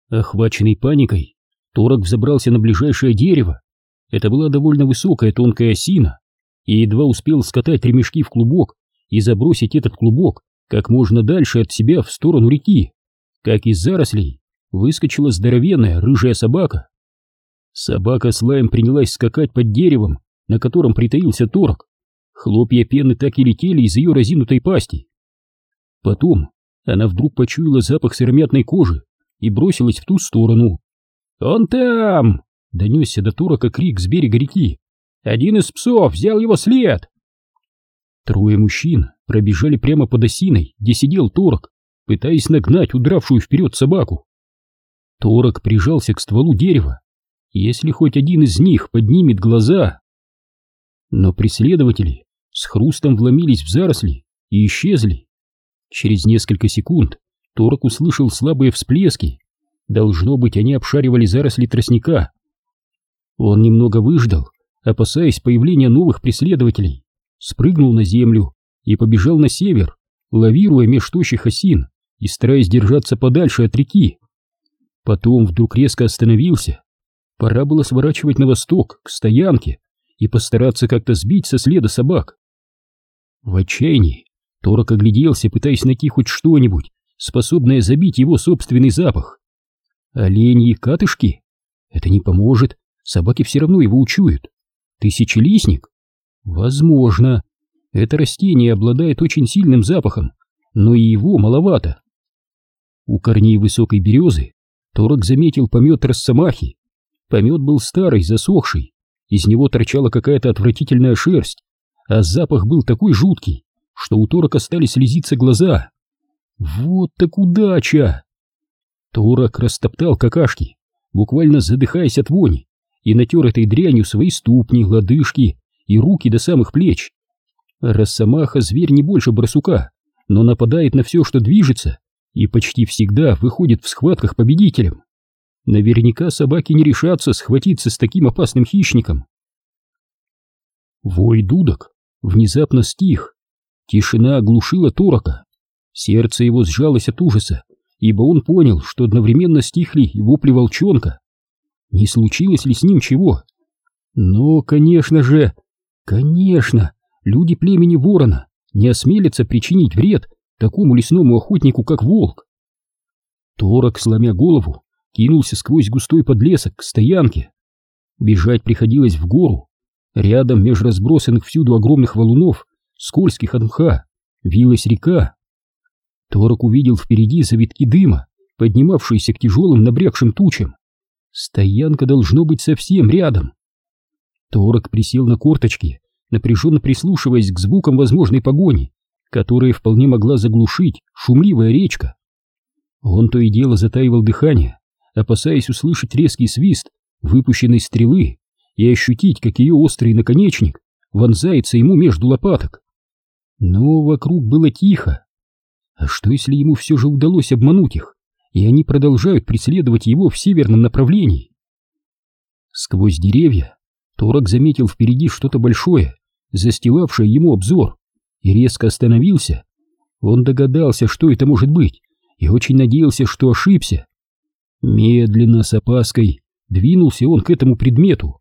Охваченный паникой, Торок взобрался на ближайшее дерево. Это была довольно высокая тонкая осина, и едва успел скатать ремешки в клубок и забросить этот клубок как можно дальше от себя в сторону реки, как из зарослей выскочила здоровенная рыжая собака. Собака с лаем принялась скакать под деревом, на котором притаился Торок. Хлопья пены так и летели из ее разинутой пасти. Потом она вдруг почуяла запах сыромятной кожи и бросилась в ту сторону. «Он там!» — донесся до Торока крик с берега реки. «Один из псов взял его след!» Трое мужчин пробежали прямо под осиной, где сидел Торок, пытаясь нагнать удравшую вперед собаку. Торок прижался к стволу дерева. Если хоть один из них поднимет глаза... Но преследователи с хрустом вломились в заросли и исчезли. Через несколько секунд Торок услышал слабые всплески. Должно быть, они обшаривали заросли тростника. Он немного выждал, опасаясь появления новых преследователей, спрыгнул на землю и побежал на север, лавируя меж тощих осин и стараясь держаться подальше от реки. Потом вдруг резко остановился. Пора было сворачивать на восток, к стоянке, и постараться как-то сбить со следа собак. В отчаянии Торок огляделся, пытаясь найти хоть что-нибудь, способное забить его собственный запах. Оленьи катышки? Это не поможет, собаки все равно его учуют. Тысячелистник? Возможно. Это растение обладает очень сильным запахом, но и его маловато. У корней высокой березы Торок заметил помет росомахи. Помет был старый, засохший, из него торчала какая-то отвратительная шерсть, а запах был такой жуткий, что у Торока стали слезиться глаза. Вот так удача! Торок растоптал какашки, буквально задыхаясь от вони, и натер этой дрянью свои ступни, лодыжки и руки до самых плеч. Росомаха — зверь не больше барсука, но нападает на все, что движется, и почти всегда выходит в схватках победителем. Наверняка собаки не решатся схватиться с таким опасным хищником. Вой дудок внезапно стих. Тишина оглушила Торока. Сердце его сжалось от ужаса, ибо он понял, что одновременно стихли и вопли волчонка. Не случилось ли с ним чего? Но, конечно, люди племени Ворона не осмелятся причинить вред такому лесному охотнику, как волк. Торок, сломя голову, кинулся сквозь густой подлесок к стоянке. Бежать приходилось в гору. Рядом, меж разбросанных всюду огромных валунов, скользких от мха, вилась река. Торок увидел впереди завитки дыма, поднимавшиеся к тяжелым набрякшим тучам. Стоянка должно быть совсем рядом. Торок присел на корточки, напряженно прислушиваясь к звукам возможной погони, которая вполне могла заглушить шумливая речка. Он то и дело затаивал дыхание, опасаясь услышать резкий свист выпущенной стрелы и ощутить, как ее острый наконечник вонзается ему между лопаток. Но вокруг было тихо. А что, если ему все же удалось обмануть их, и они продолжают преследовать его в северном направлении? Сквозь деревья Торок заметил впереди что-то большое, застилавшее ему обзор, и резко остановился. Он догадался, что это может быть, и очень надеялся, что ошибся. Медленно, с опаской, двинулся он к этому предмету.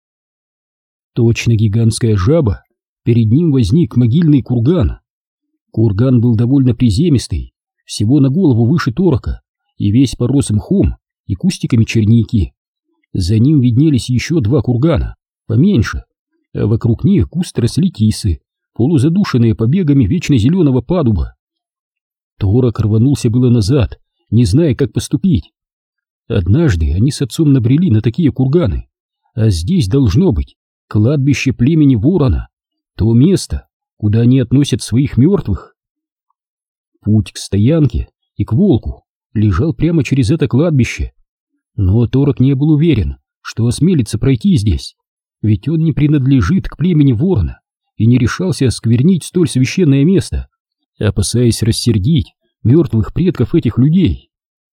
Точно гигантская жаба, перед ним возник могильный курган. Курган был довольно приземистый, всего на голову выше Торока, и весь порос мхом и кустиками черники. За ним виднелись еще два кургана, поменьше, а вокруг них густо росли тисы, полузадушенные побегами вечно зеленого падуба. Торок рванулся было назад, не зная, как поступить. Однажды они с отцом набрели на такие курганы, а здесь должно быть кладбище племени Ворона, то место, куда они относят своих мертвых. Путь к стоянке и к волку лежал прямо через это кладбище, но Торок не был уверен, что осмелится пройти здесь, ведь он не принадлежит к племени Ворона и не решался осквернить столь священное место, опасаясь рассердить мертвых предков этих людей.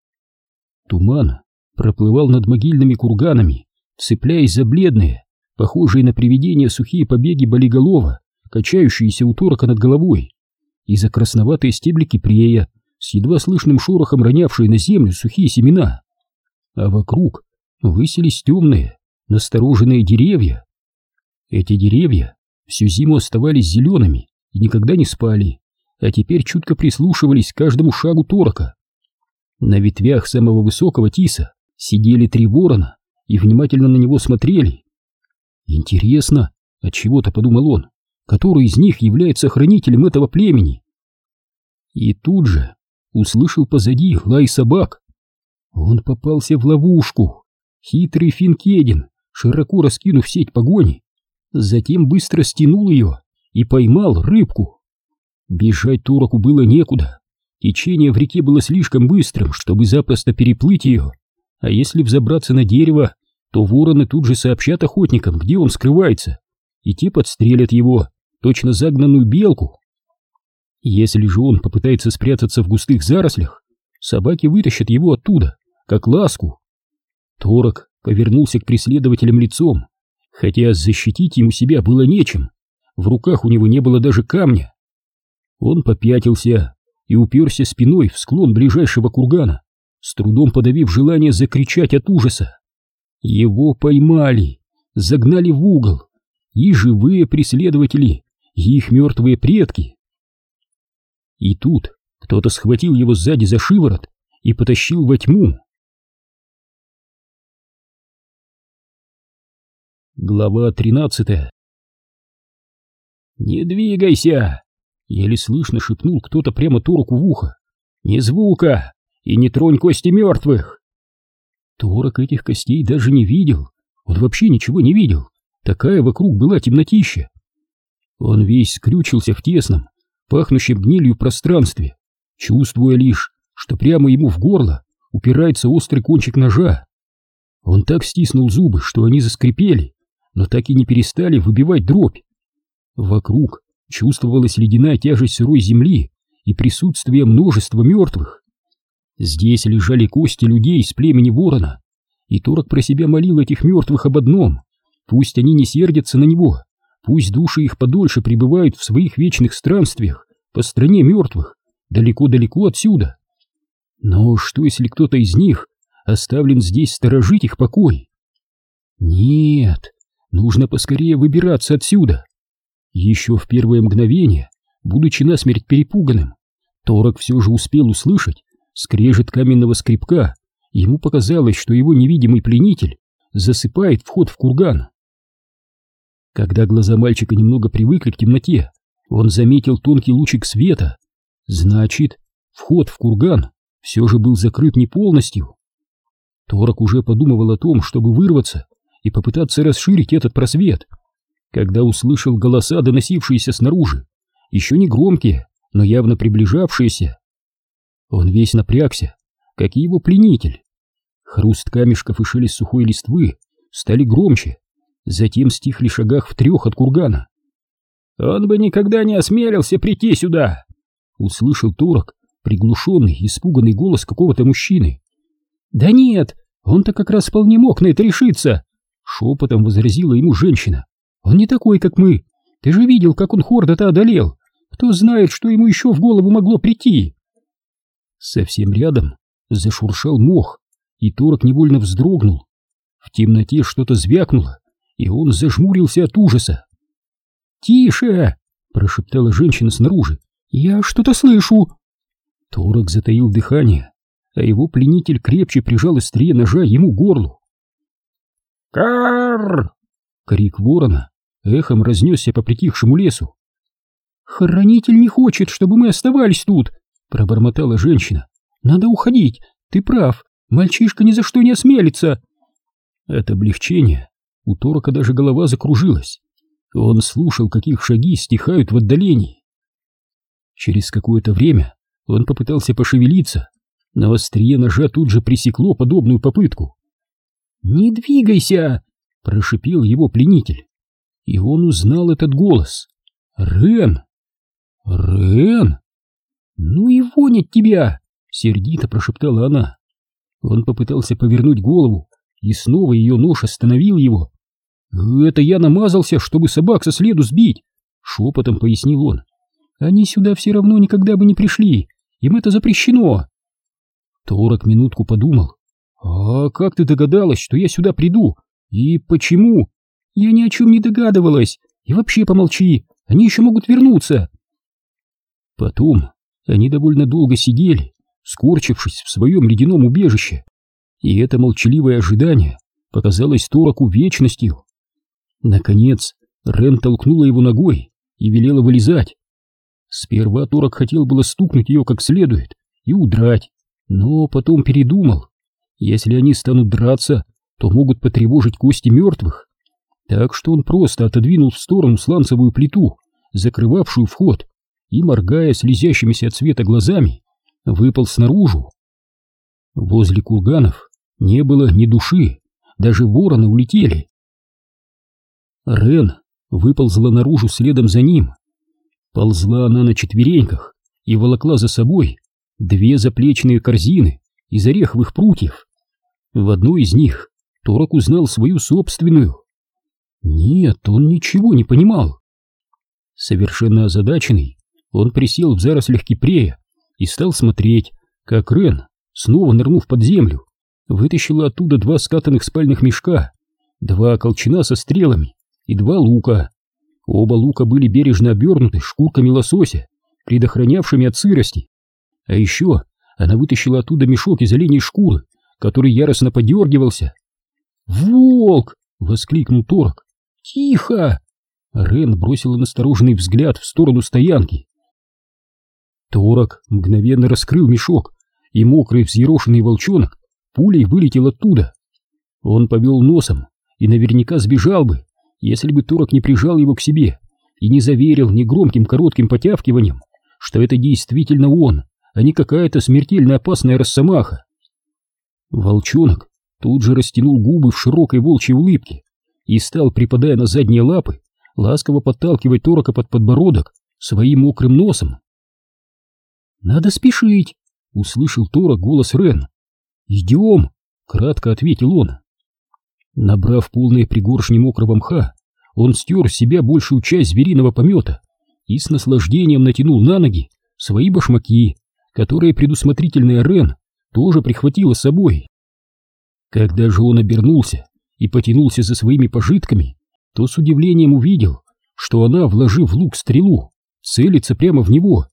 Туман проплывал над могильными курганами, цепляясь за бледные, похожие на привидения сухие побеги болиголова, качающиеся у Торока над головой, и за красноватые стебли кипрея, с едва слышным шорохом ронявшие на землю сухие семена. а вокруг высились темные, настороженные деревья. Эти деревья всю зиму оставались зелеными и никогда не спали, а теперь чутко прислушивались к каждому шагу Торока. На ветвях самого высокого тиса сидели 3 ворона и внимательно на него смотрели. Интересно, отчего-то подумал он, который из них является хранителем этого племени. И тут же услышал позади лай собак. Он попался в ловушку. Хитрый Финкедин, широко раскинув сеть погони, затем быстро стянул ее и поймал рыбку. Бежать Тороку было некуда. Течение в реке было слишком быстрым, чтобы запросто переплыть ее, а если взобраться на дерево, то вороны тут же сообщат охотникам, где он скрывается, и те подстрелят его, точно загнанную белку. Если же он попытается спрятаться в густых зарослях, собаки вытащат его оттуда, как ласку. Торок повернулся к преследователям лицом, хотя защитить ему себя было нечем, в руках у него не было даже камня. Он попятился и уперся спиной в склон ближайшего кургана, с трудом подавив желание закричать от ужаса. Его поймали, загнали в угол, и живые преследователи, и их мертвые предки. И тут кто-то схватил его сзади за шиворот и потащил во тьму. Глава 13. «Не двигайся!» — еле слышно шепнул кто-то прямо Тороку в ухо. «Ни звука! И не тронь кости мертвых!» Торок этих костей даже не видел. Он вообще ничего не видел. Такая вокруг была темнотища. Он весь скрючился в тесном, пахнущем гнилью пространстве, чувствуя лишь, что прямо ему в горло упирается острый кончик ножа. Он так стиснул зубы, что они заскрипели, но так и не перестали выбивать дробь. Вокруг чувствовалась ледяная тяжесть сырой земли и присутствие множества мертвых. Здесь лежали кости людей из племени Ворона, и Торок про себя молил этих мертвых об одном: пусть они не сердятся на него, пусть души их подольше пребывают в своих вечных странствиях по стране мертвых, далеко-далеко отсюда. Но что, если кто-то из них оставлен здесь сторожить их покой? Нет, нужно поскорее выбираться отсюда. Еще в первое мгновение, будучи насмерть перепуганным, Торок все же успел услышать скрежет каменного скребка. Ему показалось, что его невидимый пленитель засыпает вход в курган. Когда глаза мальчика немного привыкли к темноте, он заметил тонкий лучик света. Значит, вход в курган все же был закрыт не полностью. Торок уже подумывал о том, чтобы вырваться и попытаться расширить этот просвет, когда услышал голоса, доносившиеся снаружи, еще не громкие, но явно приближавшиеся. Он весь напрягся, как и его пленитель. Хруст камешков и шелест сухой листвы стали громче, затем стихли в шагах в 3 от кургана. «Он бы никогда не осмелился прийти сюда!» — услышал Торок приглушенный, испуганный голос какого-то мужчины. «Да нет, он-то как раз вполне мог на это решиться!» — шепотом возразила ему женщина. «Он не такой, как мы. Ты же видел, как он Хорда-то одолел. Кто знает, что ему еще в голову могло прийти!» Совсем рядом зашуршал мох, и Торок невольно вздрогнул. В темноте что-то звякнуло, и он зажмурился от ужаса. «Тише!» — прошептала женщина снаружи. «Я что-то слышу!» Торок затаил дыхание, а его пленитель крепче прижал острие ножа ему к горлу. «Карр!» — крик ворона эхом разнесся по притихшему лесу. «Хранитель не хочет, чтобы мы оставались тут!» — пробормотала женщина. «Надо уходить, ты прав, мальчишка ни за что не осмелится!» От облегчения у Торока даже голова закружилась. Он слушал, как их шаги стихают в отдалении. Через какое-то время он попытался пошевелиться, но острие ножа тут же пресекло подобную попытку. «Не двигайся!» — прошипел его пленитель. И он узнал этот голос. «Рен! Рен! Ну и вонь от тебя!» — сердито прошептала она. Он попытался повернуть голову, и снова ее нож остановил его. «Это я намазался, чтобы собак со следу сбить!» — шепотом пояснил он. «Они сюда все равно никогда бы не пришли, им это запрещено!» Торок минутку подумал. «А как ты догадалась, что я сюда приду? И почему?» «Я ни о чем не догадывалась. И вообще помолчи, они еще могут вернуться». Потом они довольно долго сидели, скорчившись в своем ледяном убежище, и это молчаливое ожидание показалось Тораку вечностью. Наконец Рен толкнула его ногой и велела вылезать. Сперва Торак хотел было стукнуть ее как следует и удрать, но потом передумал. Если они станут драться, то могут потревожить кости мертвых. Так что он просто отодвинул в сторону сланцевую плиту, закрывавшую вход, и, моргая слезящимися от света глазами, выполз наружу. Возле курганов не было ни души, даже вороны улетели. Рен выползла наружу следом за ним. Ползла она на четвереньках и волокла за собой 2 заплечные корзины из ореховых прутьев. В одной из них Торак узнал свою собственную. Нет, он ничего не понимал. Совершенно озадаченный, он присел в зарослях кипрея и стал смотреть, как Рен, снова нырнув под землю, вытащила оттуда 2 скатанных спальных мешка, 2 колчана со стрелами и 2 лука. Оба лука были бережно обернуты шкурками лосося, предохранявшими от сырости. А еще она вытащила оттуда мешок из оленей шкуры, который яростно подергивался. «Волк!» — воскликнул Торак. «Тихо!» Рен бросила настороженный взгляд в сторону стоянки. Торак мгновенно раскрыл мешок, и мокрый взъерошенный волчонок пулей вылетел оттуда. Он повел носом и наверняка сбежал бы, если бы Торак не прижал его к себе и не заверил негромким коротким потявкиванием, что это действительно он, а не какая-то смертельно опасная росомаха. Волчонок тут же растянул губы в широкой волчьей улыбке и стал, припадая на задние лапы, ласково подталкивать Торака под подбородок своим мокрым носом. «Надо спешить!» — услышал Торак голос Рен. «Идем!» — кратко ответил он. Набрав полные пригоршни мокрого мха, он стер с себя большую часть звериного помета и с наслаждением натянул на ноги свои башмаки, которые предусмотрительная Рен тоже прихватила с собой. Когда же он обернулся и потянулся за своими пожитками, то с удивлением увидел, что она, вложив в лук стрелу, целится прямо в него.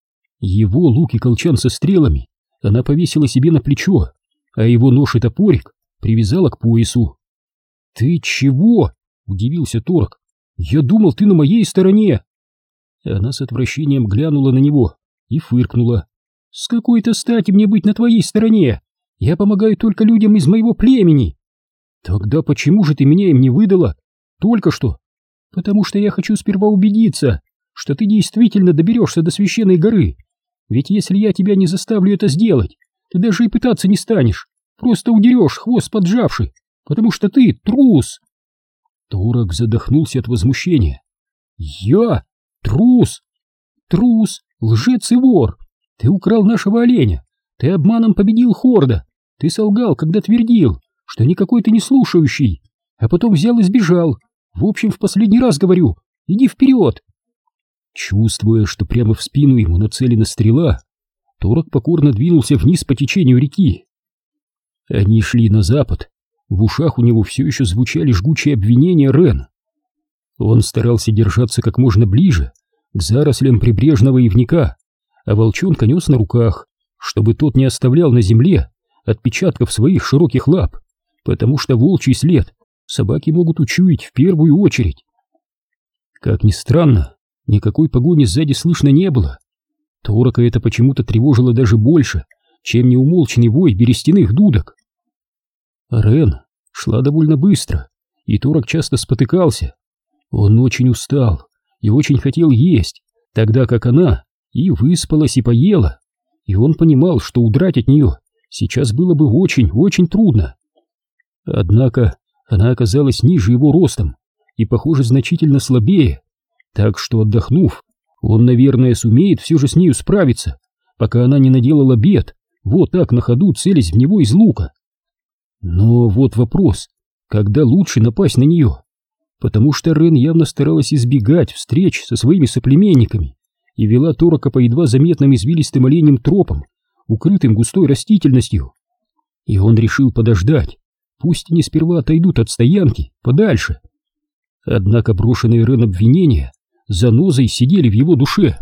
Его лук и колчан со стрелами она повесила себе на плечо, а его нож и топорик привязала к поясу. «Ты чего?» — удивился Торак. «Я думал, ты на моей стороне!» Она с отвращением глянула на него и фыркнула. «С какой-то стати мне быть на твоей стороне? Я помогаю только людям из моего племени!» «Тогда почему же ты меня им не выдала? Только что!» «Потому что я хочу сперва убедиться, что ты действительно доберешься до священной горы. Ведь если я тебя не заставлю это сделать, ты даже и пытаться не станешь, просто удерешь, хвост поджавший, потому что ты трус!» Торак задохнулся от возмущения. «Я? Трус? Трус, лжец и вор! Ты украл нашего оленя, ты обманом победил Хорда, ты солгал, когда твердил, что никакой ты не слушающий, а потом взял и сбежал. В общем, в последний раз говорю, иди вперед!» Чувствуя, что прямо в спину ему нацелена стрела, Торак покорно двинулся вниз по течению реки. Они шли на запад, в ушах у него все еще звучали жгучие обвинения Рен. Он старался держаться как можно ближе к зарослям прибрежного ивника, а волчонка нес на руках, чтобы тот не оставлял на земле отпечатков своих широких лап, потому что волчий след собаки могут учуять в первую очередь. Как ни странно, никакой погони сзади слышно не было. Торака это почему-то тревожило даже больше, чем неумолчный вой берестяных дудок. Рен шла довольно быстро, и Торак часто спотыкался. Он очень устал и очень хотел есть, тогда как она и выспалась, и поела, и он понимал, что удрать от нее сейчас было бы очень-очень трудно. Однако она оказалась ниже его ростом и, похоже, значительно слабее, так что, отдохнув, он, наверное, сумеет все же с нею справиться, пока она не наделала бед, вот так на ходу целясь в него из лука. Но вот вопрос, когда лучше напасть на нее? Потому что Рен явно старалась избегать встреч со своими соплеменниками и вела Торака по едва заметным извилистым оленьим тропам, укрытым густой растительностью. и он решил подождать, пусть они сперва отойдут от стоянки подальше. Однако брошенные Рен обвинения занозой сидели в его душе.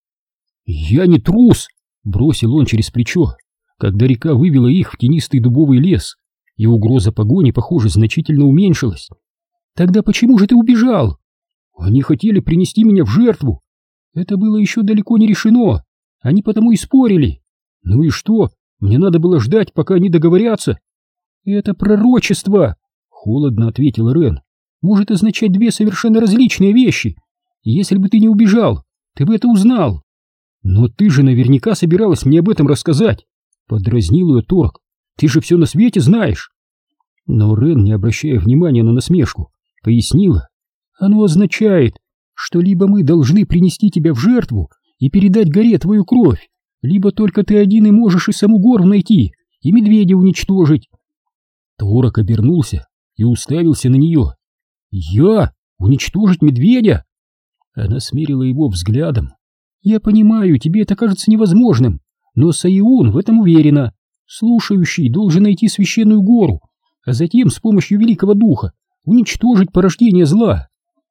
«Я не трус!» — бросил он через плечо, когда река вывела их в тенистый дубовый лес, и угроза погони, похоже, значительно уменьшилась. «Тогда почему же ты убежал?» «Они хотели принести меня в жертву. Это было еще далеко не решено. Они потому и спорили. Ну и что? Мне надо было ждать, пока они договорятся». «Это пророчество!» — холодно ответил Рен. «Может означать две совершенно различные вещи. Если бы ты не убежал, ты бы это узнал». «Но ты же наверняка собиралась мне об этом рассказать», — подразнил ее Торг. «Ты же все на свете знаешь». Но Рен, не обращая внимания на насмешку, пояснила. «Оно означает, что либо мы должны принести тебя в жертву и передать горе твою кровь, либо только ты один и можешь и саму гору найти, и медведя уничтожить». Торг обернулся и уставился на нее. «Я? Уничтожить медведя?» Она смерила его взглядом. «Я понимаю, тебе это кажется невозможным, но Сайун в этом уверена. Слушающий должен найти священную гору, а затем с помощью Великого Духа уничтожить порождение зла».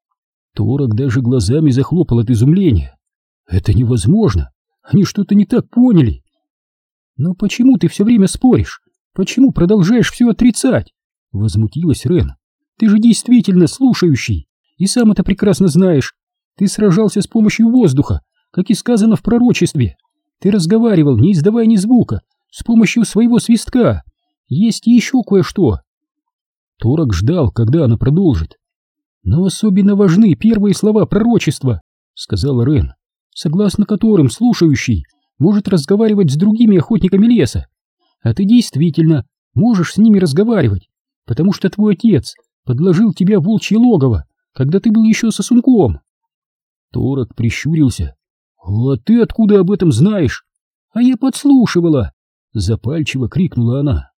Торг даже глазами захлопал от изумления. «Это невозможно! Они что-то не так поняли!» «Но почему ты все время споришь? Почему продолжаешь все отрицать?» — возмутилась Рен. «Ты же действительно слушающий, и сам это прекрасно знаешь. Ты сражался с помощью воздуха, как и сказано в пророчестве. Ты разговаривал, не издавая ни звука, с помощью своего свистка. Есть и еще кое-что». Торг ждал, когда она продолжит. «Но особенно важны первые слова пророчества», — сказала Рен, «согласно которым слушающий может разговаривать с другими охотниками леса. А ты действительно можешь с ними разговаривать, потому что твой отец подложил тебя в волчье логово, когда ты был еще сосунком». Торг прищурился. «А ты откуда об этом знаешь?» «А я подслушивала!» — запальчиво крикнула она.